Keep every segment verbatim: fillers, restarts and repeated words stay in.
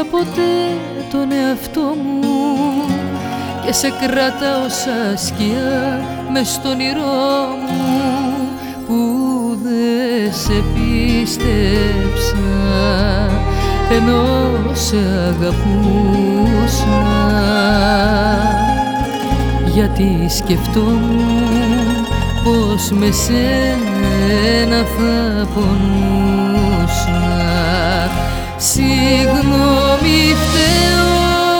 φίλησα ποτέ τον εαυτό μου και σε κρατάω σαν σκιά μες στον όνειρό μου που δεν σε πίστεψα ενώ σε αγαπούσα, γιατί σκεφτόμουν πως με σένα θα πονούσα. Συγγνώμη φταίω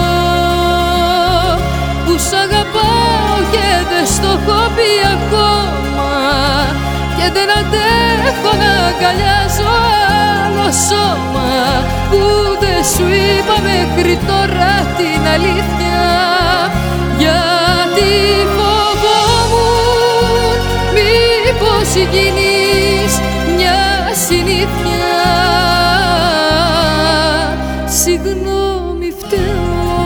που σ' αγαπάω και δεν στο έχω πει ακόμα και δεν αντέχω να αγκαλιάζω άλλο σώμα που δεν σου είπα μέχρι τώρα την αλήθεια, γιατί φοβόμουν μήπως γίνεις μια συνήθεια. Συγγνώμη φταίω.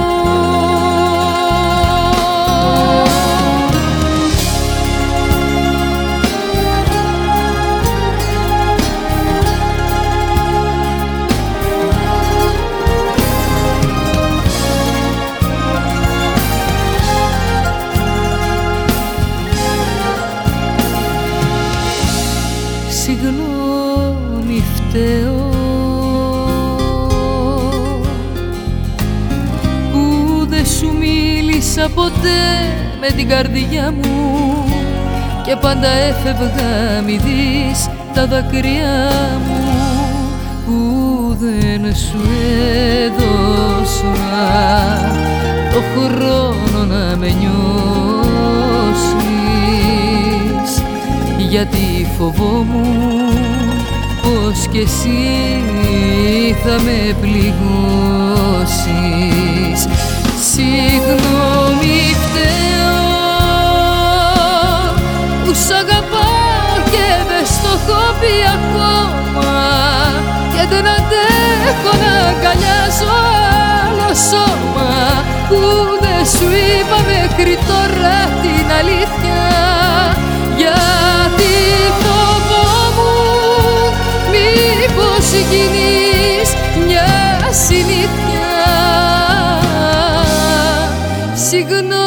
Συγγνώμη φταίω που δεν σου μίλησα ποτέ με την καρδιά μου και πάντα έφευγα μη δεις τα δάκρυά μου που δεν σου έδωσα το χρόνο να με νιώσεις, γιατί φοβόμουν πως κι εσύ θα με πληγώσεις. Συγγνώμη φταίω που σ' αγαπάω και δεν στο έχω πει ακόμα και δεν αντέχω να αγκαλιάζω άλλο σώμα που δεν σου είπα μέχρι τώρα την αλήθεια, γιατί φοβόμουν μήπως γίνεις μια συνήθεια. Συγγνώμη.